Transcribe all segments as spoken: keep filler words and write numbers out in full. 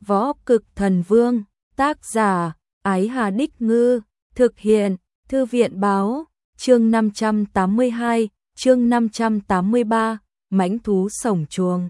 Võ Cực Thần Vương, tác giả, Ái Hà Đích Ngư, thực hiện, Thư viện Báo, chương năm trăm tám mươi hai, chương năm trăm tám mươi ba, mãnh thú sổng chuồng.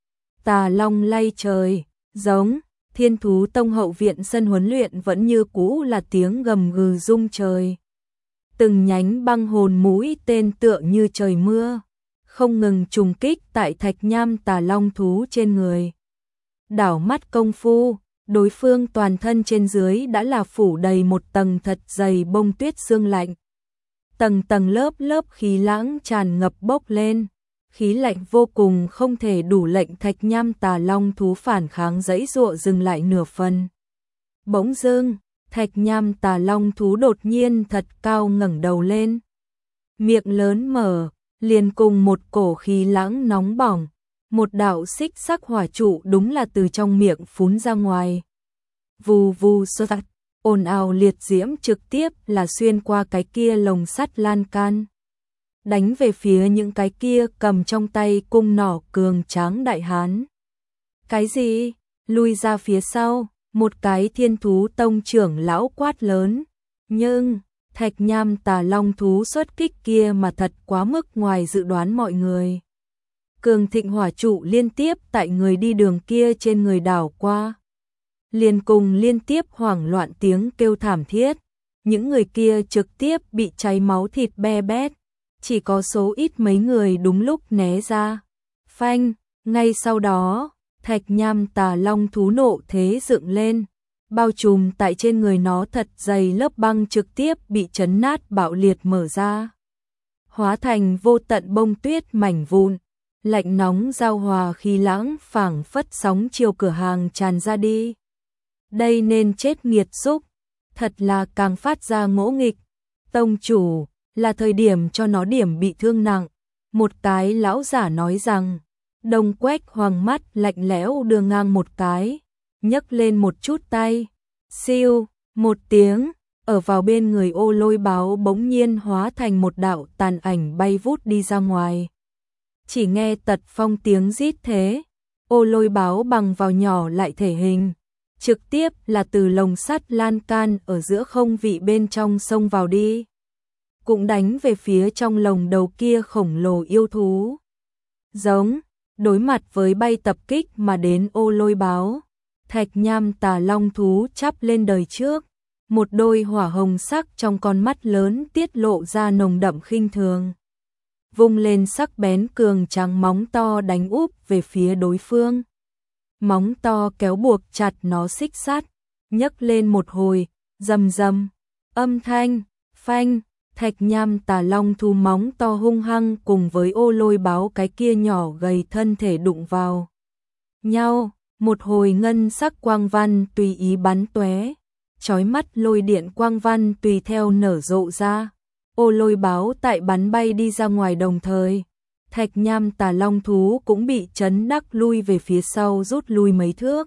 Tà long lay trời, giống, Thiên Thú Tông hậu viện sân huấn luyện vẫn như cũ là tiếng gầm gừ rung trời. Từng nhánh băng hồn mũi tên tựa như trời mưa, không ngừng trùng kích tại thạch nham tà long thú trên người. Đảo mắt công phu, đối phương toàn thân trên dưới đã là phủ đầy một tầng thật dày bông tuyết sương lạnh. Tầng tầng lớp lớp khí lãng tràn ngập bốc lên, khí lạnh vô cùng không thể đủ lệnh thạch nham tà long thú phản kháng dãy dụa dừng lại nửa phần. Bỗng dưng, thạch nham tà long thú đột nhiên thật cao ngẩng đầu lên. Miệng lớn mở, liền cùng một cổ khí lãng nóng bỏng, một đạo xích sắc hỏa trụ đúng là từ trong miệng phún ra ngoài. Vù vù sơ tạc, ồn ào liệt diễm trực tiếp là xuyên qua cái kia lồng sắt lan can, đánh về phía những cái kia cầm trong tay cung nỏ cường tráng đại hán. Cái gì? Lui ra phía sau, một cái Thiên Thú Tông trưởng lão quát lớn. Nhưng, thạch nham tà long thú xuất kích kia mà thật quá mức ngoài dự đoán mọi người. Cường thịnh hỏa trụ liên tiếp tại người đi đường kia trên người đảo qua, liền cùng liên tiếp hoảng loạn tiếng kêu thảm thiết. Những người kia trực tiếp bị cháy máu thịt be bét, chỉ có số ít mấy người đúng lúc né ra. Phanh, ngay sau đó, thạch nham tà long thú nộ thế dựng lên, bao trùm tại trên người nó thật dày lớp băng trực tiếp bị chấn nát bạo liệt mở ra, hóa thành vô tận bông tuyết mảnh vụn. Lạnh nóng giao hòa khí lãng phảng phất sóng chiều cửa hàng tràn ra đi. Đây nên chết nghiệt xúc, thật là càng phát ra ngỗ nghịch. Tông chủ, là thời điểm cho nó điểm bị thương nặng. Một cái lão giả nói rằng, Đông Quách Hoàng mắt lạnh lẽo đưa ngang một cái, nhấc lên một chút tay. Siêu, một tiếng, ở vào bên người Ô Lôi Báo bỗng nhiên hóa thành một đạo tàn ảnh bay vút đi ra ngoài. Chỉ nghe tật phong tiếng rít thế, Ô Lôi Báo bằng vào nhỏ lại thể hình, trực tiếp là từ lồng sắt lan can ở giữa không vị bên trong xông vào đi, cũng đánh về phía trong lồng đầu kia khổng lồ yêu thú. Giống, đối mặt với bay tập kích mà đến Ô Lôi Báo, thạch nham tà long thú chắp lên đời trước, một đôi hỏa hồng sắc trong con mắt lớn tiết lộ ra nồng đậm khinh thường. Vung lên sắc bén cường tráng móng to đánh úp về phía đối phương. Móng to kéo buộc chặt nó xích sắt, nhấc lên một hồi, rầm rầm, âm thanh, phanh, thạch nham tà long thu móng to hung hăng cùng với Ô Lôi Báo cái kia nhỏ gầy thân thể đụng vào nhau, một hồi ngân sắc quang văn tùy ý bắn tóe, chói mắt lôi điện quang văn tùy theo nở rộ ra. Ô Lôi Báo tại bắn bay đi ra ngoài đồng thời, thạch nham tà long thú cũng bị chấn đắc lui về phía sau rút lui mấy thước.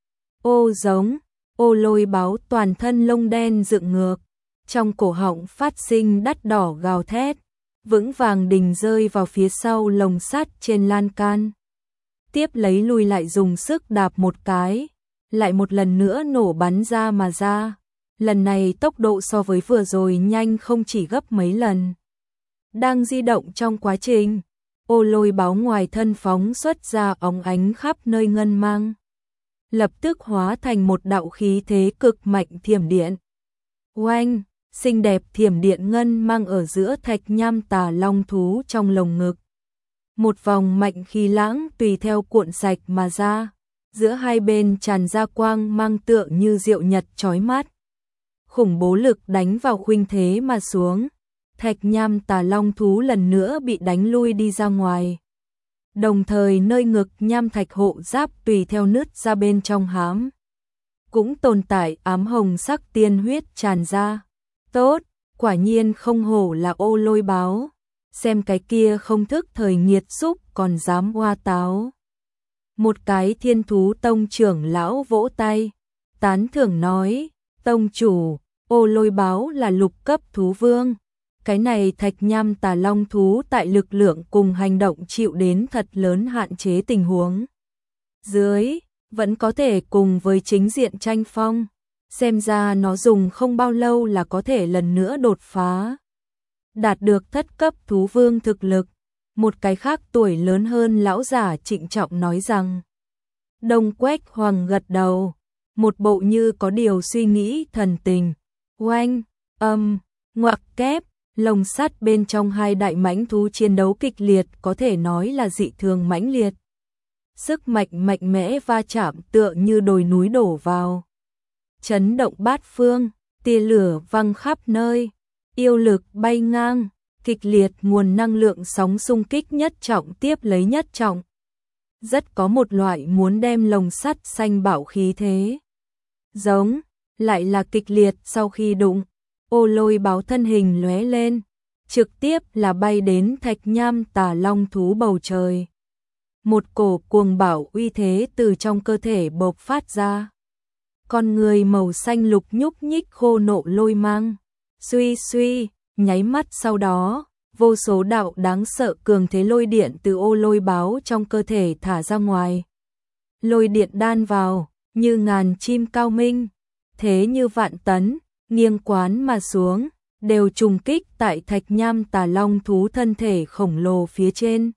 Ô giống, Ô Lôi Báo toàn thân lông đen dựng ngược, trong cổ họng phát sinh đắt đỏ gào thét, vững vàng đình rơi vào phía sau lồng sắt trên lan can. Tiếp lấy lui lại dùng sức đạp một cái, lại một lần nữa nổ bắn ra mà ra. Lần này tốc độ so với vừa rồi nhanh không chỉ gấp mấy lần. Đang di động trong quá trình, Ô Lôi Báo ngoài thân phóng xuất ra óng ánh khắp nơi ngân mang, lập tức hóa thành một đạo khí thế cực mạnh thiểm điện. Oanh, xinh đẹp thiểm điện ngân mang ở giữa thạch nham tà long thú trong lồng ngực. Một vòng mạnh khí lãng tùy theo cuộn sạch mà ra, giữa hai bên tràn ra quang mang tựa như diệu nhật chói mắt. Khủng bố lực đánh vào khuynh thế mà xuống, thạch nham tà long thú lần nữa bị đánh lui đi ra ngoài. Đồng thời nơi ngực nham thạch hộ giáp tùy theo nứt ra bên trong hám, cũng tồn tại ám hồng sắc tiên huyết tràn ra. Tốt, quả nhiên không hổ là Ô Lôi Báo, xem cái kia không thức thời nghiệt xúc còn dám hoa táo. Một cái Thiên Thú Tông trưởng lão vỗ tay, tán thưởng nói, tông chủ, Ô Lôi Báo là lục cấp thú vương. Cái này thạch nham tà long thú tại lực lượng cùng hành động chịu đến thật lớn hạn chế tình huống dưới, vẫn có thể cùng với chính diện tranh phong. Xem ra nó dùng không bao lâu là có thể lần nữa đột phá. Đạt được thất cấp thú vương thực lực. Một cái khác tuổi lớn hơn lão giả trịnh trọng nói rằng. Đông Quách Hoàng gật đầu. Một bộ như có điều suy nghĩ thần tình. Oanh, âm, ngoặc kép. Lồng sắt bên trong hai đại mãnh thú chiến đấu kịch liệt có thể nói là dị thường mãnh liệt. Sức mạnh mạnh mẽ va chạm tựa như đồi núi đổ vào. Chấn động bát phương, tia lửa văng khắp nơi, yêu lực bay ngang, kịch liệt nguồn năng lượng sóng xung kích nhất trọng tiếp lấy nhất trọng. Rất có một loại muốn đem lồng sắt xanh bạo khí thế. Giống, lại là kịch liệt sau khi đụng. Ô Lôi báo thân hình lóe lên, trực tiếp là bay đến Thạch Nham Tà Long thú bầu trời. Một cổ cuồng bạo uy thế từ trong cơ thể bộc phát ra. Con người màu xanh lục nhúc nhích khô nộ lôi mang. Suy suy, nháy mắt sau đó, vô số đạo đáng sợ cường thế lôi điện từ ô lôi báo trong cơ thể thả ra ngoài. Lôi điện đan vào, như ngàn chim cao minh, thế như vạn tấn. Nghiêng quán mà xuống, đều trùng kích tại Thạch Nham Tà Long thú thân thể khổng lồ phía trên.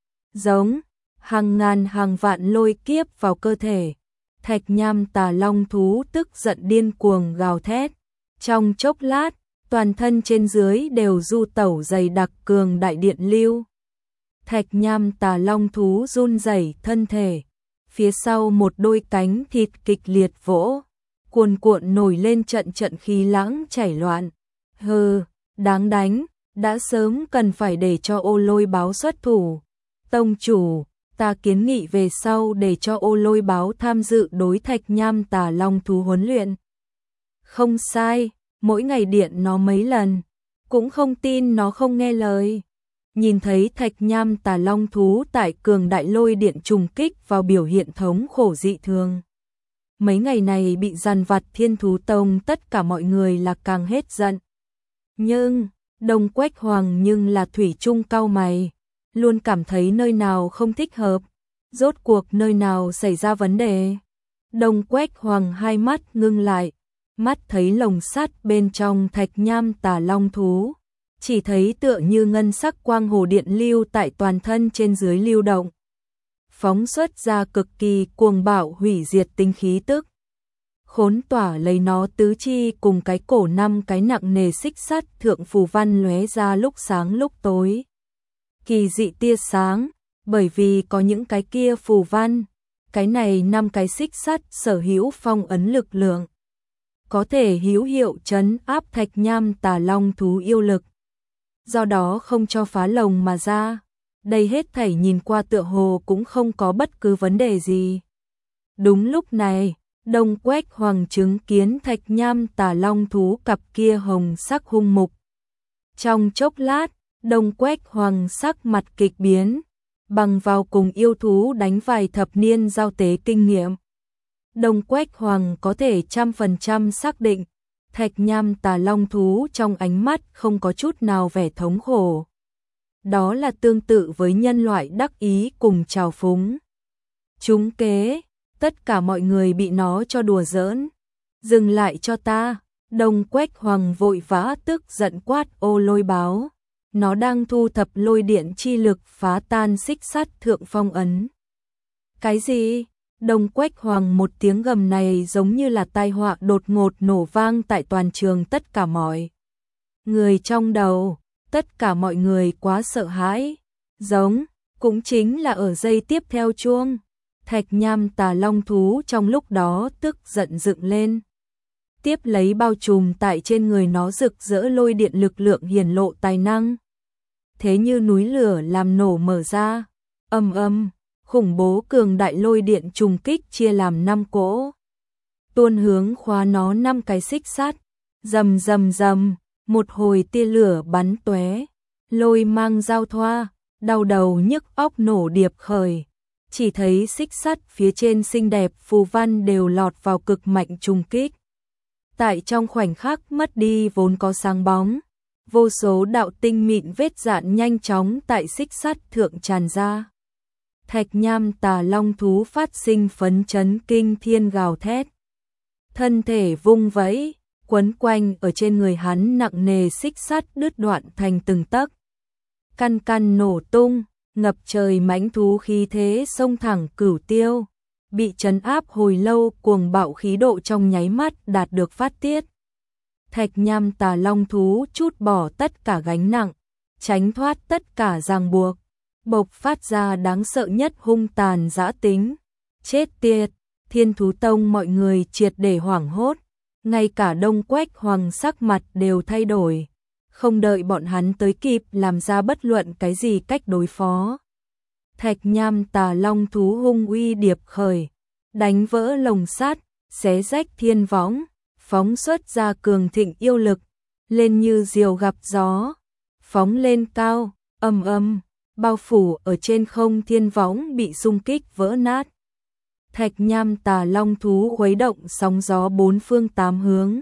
Giống, hàng ngàn hàng vạn lôi kiếp vào cơ thể. Thạch Nham Tà Long thú tức giận điên cuồng gào thét. Trong chốc lát, toàn thân trên dưới đều du tẩu dày đặc cường đại điện lưu. Thạch Nham Tà Long thú run rẩy thân thể. Phía sau một đôi cánh thịt kịch liệt vỗ. Cuồn cuộn nổi lên trận trận khí lãng chảy loạn. Hừ, đáng đánh, đã sớm cần phải để cho ô lôi báo xuất thủ. Tông chủ, ta kiến nghị về sau để cho ô lôi báo tham dự đối Thạch Nham Tà Long thú huấn luyện. Không sai, mỗi ngày điện nó mấy lần, cũng không tin nó không nghe lời. Nhìn thấy Thạch Nham Tà Long thú tại cường đại lôi điện trùng kích vào biểu hiện thống khổ dị thường. Mấy ngày này bị dằn vặt Thiên Thú Tông tất cả mọi người là càng hết giận. Nhưng, Đông Quách Hoàng nhưng là thủy chung cau mày, luôn cảm thấy nơi nào không thích hợp, rốt cuộc nơi nào xảy ra vấn đề. Đông Quách Hoàng hai mắt ngưng lại, mắt thấy lồng sắt bên trong Thạch Nham Tà Long thú, chỉ thấy tựa như ngân sắc quang hồ điện lưu tại toàn thân trên dưới lưu động. Phóng xuất ra cực kỳ cuồng bạo hủy diệt tinh khí tức. Khốn tỏa lấy nó tứ chi cùng cái cổ năm cái nặng nề xích sắt thượng phù văn lóe ra lúc sáng lúc tối. Kỳ dị tia sáng, bởi vì có những cái kia phù văn, cái này năm cái xích sắt sở hữu phong ấn lực lượng. Có thể hữu hiệu trấn áp Thạch Nham Tà Long thú yêu lực. Do đó không cho phá lồng mà ra. Đây hết thảy nhìn qua tựa hồ cũng không có bất cứ vấn đề gì. Đúng lúc này, Đông Quách Hoàng chứng kiến Thạch Nham Tà Long thú cặp kia hồng sắc hung mục. Trong chốc lát, Đông Quách Hoàng sắc mặt kịch biến, bằng vào cùng yêu thú đánh vài thập niên giao tế kinh nghiệm. Đông Quách Hoàng có thể trăm phần trăm xác định, Thạch Nham Tà Long thú trong ánh mắt không có chút nào vẻ thống khổ. Đó là tương tự với nhân loại đắc ý cùng trào phúng. Trúng kế, tất cả mọi người bị nó cho đùa giỡn. Dừng lại cho ta, Đông Quách Hoàng vội vã tức giận quát ô lôi báo. Nó đang thu thập lôi điện chi lực phá tan xích sắt thượng phong ấn. Cái gì? Đông Quách Hoàng một tiếng gầm này giống như là tai họa đột ngột nổ vang tại toàn trường tất cả mọi người trong đầu. Tất cả mọi người quá sợ hãi. Giống, cũng chính là ở giây tiếp theo chuông. Thạch Nham Tà Long thú trong lúc đó tức giận dựng lên. Tiếp lấy bao trùm tại trên người nó rực rỡ lôi điện lực lượng hiển lộ tài năng. Thế như núi lửa làm nổ mở ra. Âm âm, khủng bố cường đại lôi điện trùng kích chia làm năm cỗ. Tuôn hướng khóa nó năm cái xích sắt. Rầm rầm rầm. Một hồi tia lửa bắn tóe, lôi mang giao thoa, đau đầu nhức óc nổ điệp khởi. Chỉ thấy xích sắt phía trên xinh đẹp phù văn đều lọt vào cực mạnh trùng kích. Tại trong khoảnh khắc mất đi vốn có sáng bóng, vô số đạo tinh mịn vết dạn nhanh chóng tại xích sắt thượng tràn ra. Thạch nham tà long thú phát sinh phấn chấn kinh thiên gào thét. Thân thể vung vẫy, quấn quanh ở trên người hắn nặng nề xích sắt đứt đoạn thành từng tấc. Căn căn nổ tung, ngập trời mãnh thú khí thế xông thẳng cửu tiêu, bị trấn áp hồi lâu cuồng bạo khí độ trong nháy mắt đạt được phát tiết. Thạch nham tà long thú trút bỏ tất cả gánh nặng, tránh thoát tất cả ràng buộc, bộc phát ra đáng sợ nhất hung tàn dã tính. Chết tiệt, Thiên Thú Tông mọi người triệt để hoảng hốt, ngay cả Đông Quách Hoàng sắc mặt đều thay đổi, không đợi bọn hắn tới kịp làm ra bất luận cái gì cách đối phó. Thạch nham tà long thú hung uy điệp khởi, đánh vỡ lồng sắt, xé rách thiên võng, phóng xuất ra cường thịnh yêu lực, lên như diều gặp gió, phóng lên cao, ầm ầm, bao phủ ở trên không thiên võng bị xung kích vỡ nát. Thạch nham tà long thú khuấy động sóng gió bốn phương tám hướng,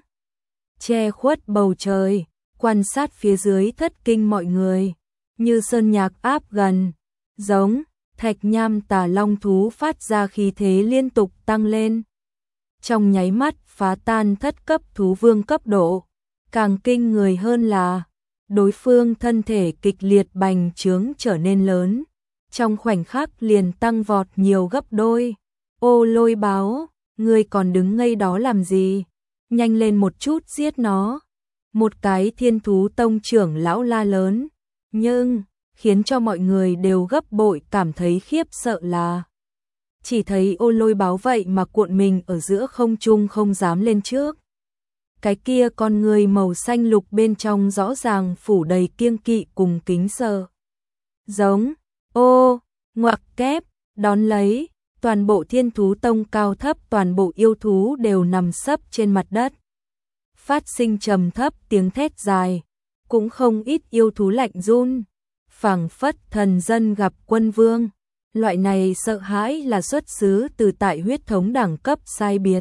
che khuất bầu trời, quan sát phía dưới thất kinh mọi người, như sơn nhạc áp gần, giống. Thạch nham tà long thú phát ra khí thế liên tục tăng lên, trong nháy mắt phá tan thất cấp thú vương cấp độ. Càng kinh người hơn là đối phương thân thể kịch liệt bành trướng trở nên lớn, trong khoảnh khắc liền tăng vọt nhiều gấp đôi. Ô Lôi Báo, ngươi còn đứng ngây đó làm gì? Nhanh lên một chút giết nó. Một cái Thiên Thú Tông trưởng lão la lớn, nhưng khiến cho mọi người đều gấp bội cảm thấy khiếp sợ là chỉ thấy Ô Lôi Báo vậy mà cuộn mình ở giữa không trung không dám lên trước. Cái kia con người màu xanh lục bên trong rõ ràng phủ đầy kiêng kỵ cùng kính sợ. Giống, ô, ngoặc kép, đón lấy, toàn bộ Thiên Thú Tông cao thấp toàn bộ yêu thú đều nằm sấp trên mặt đất. Phát sinh trầm thấp tiếng thét dài, cũng không ít yêu thú lạnh run, phảng phất thần dân gặp quân vương. Loại này sợ hãi là xuất xứ từ tại huyết thống đẳng cấp sai biệt.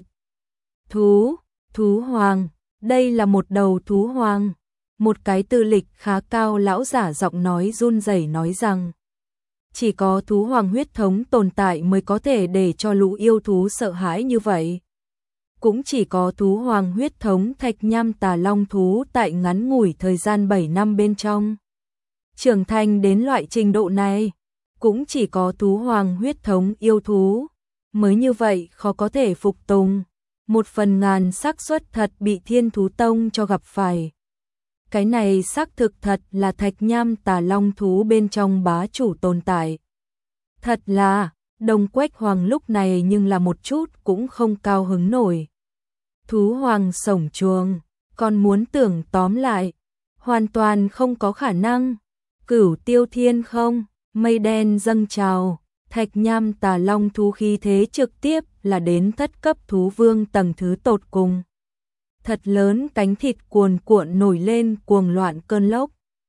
Thú, thú hoàng, đây là một đầu thú hoàng. Một cái tư lịch khá cao lão giả giọng nói run rẩy nói rằng chỉ có thú hoàng huyết thống tồn tại mới có thể để cho lũ yêu thú sợ hãi như vậy. Cũng chỉ có thú hoàng huyết thống thạch nham tà long thú tại ngắn ngủi thời gian bảy năm bên trong trưởng thành đến loại trình độ này. Cũng chỉ có thú hoàng huyết thống yêu thú mới như vậy khó có thể phục tùng. Một phần ngàn xác suất thật bị Thiên Thú Tông cho gặp phải. Cái này xác thực thật là thạch nham tà long thú bên trong bá chủ tồn tại. Thật là, Đông Quách Hoàng lúc này nhưng là một chút cũng không cao hứng nổi. Thú hoàng sổng chuồng, còn muốn tưởng tóm lại, hoàn toàn không có khả năng. Cửu Tiêu Thiên không, mây đen dâng trào, thạch nham tà long thú khí thế trực tiếp là đến thất cấp thú vương tầng thứ tột cùng. Thật lớn cánh thịt cuồn cuộn nổi lên cuồng loạn cơn lốc.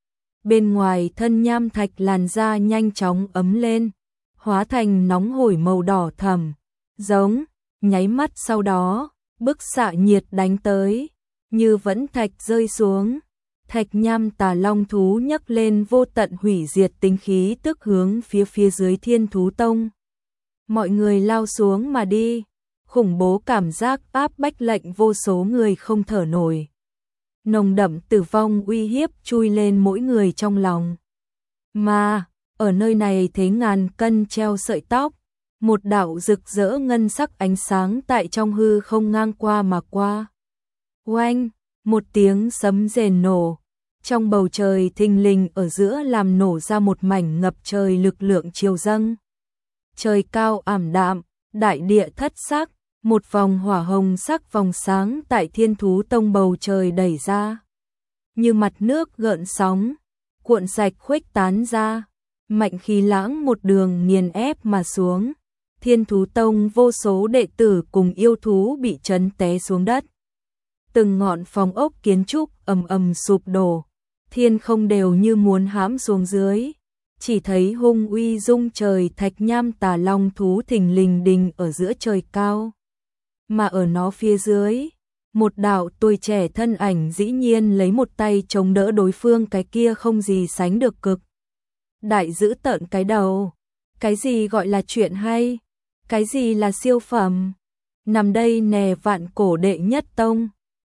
Bên ngoài thân nham thạch làn da nhanh chóng ấm lên, hóa thành nóng hổi màu đỏ thẫm, giống, nháy mắt sau đó, bức xạ nhiệt đánh tới, như vẫn thạch rơi xuống. Thạch nham tà long thú nhấc lên vô tận hủy diệt tính khí tức hướng phía phía dưới Thiên Thú Tông. Mọi người lao xuống mà đi, khủng bố cảm giác áp bách lệnh vô số người không thở nổi. Nồng đậm tử vong uy hiếp chui lên mỗi người trong lòng. Mà, ở nơi này thế ngàn cân treo sợi tóc, một đạo rực rỡ ngân sắc ánh sáng tại trong hư không ngang qua mà qua. Oanh! Một tiếng sấm rền nổ, trong bầu trời thình lình ở giữa làm nổ ra một mảnh ngập trời lực lượng chiều dâng. Trời cao ảm đạm, đại địa thất sắc, một vòng hỏa hồng sắc vòng sáng tại Thiên Thú Tông bầu trời đẩy ra. Như mặt nước gợn sóng, cuộn sạch khuếch tán ra, mạnh khí lãng một đường nghiền ép mà xuống. Thiên Thú Tông vô số đệ tử cùng yêu thú bị chấn té xuống đất. Từng ngọn phòng ốc kiến trúc ầm ầm sụp đổ, thiên không đều như muốn hãm xuống dưới. Chỉ thấy hung uy rung trời thạch nham tà long thú thình lình đình ở giữa trời cao. Mà ở nó phía dưới, một đạo tuổi trẻ thân ảnh dĩ nhiên lấy một tay chống đỡ đối phương cái kia không gì sánh được cực. Đại giữ tợn cái đầu, Cái gì gọi là chuyện hay? Cái gì là siêu phẩm? Nằm đây nè vạn cổ đệ nhất tông.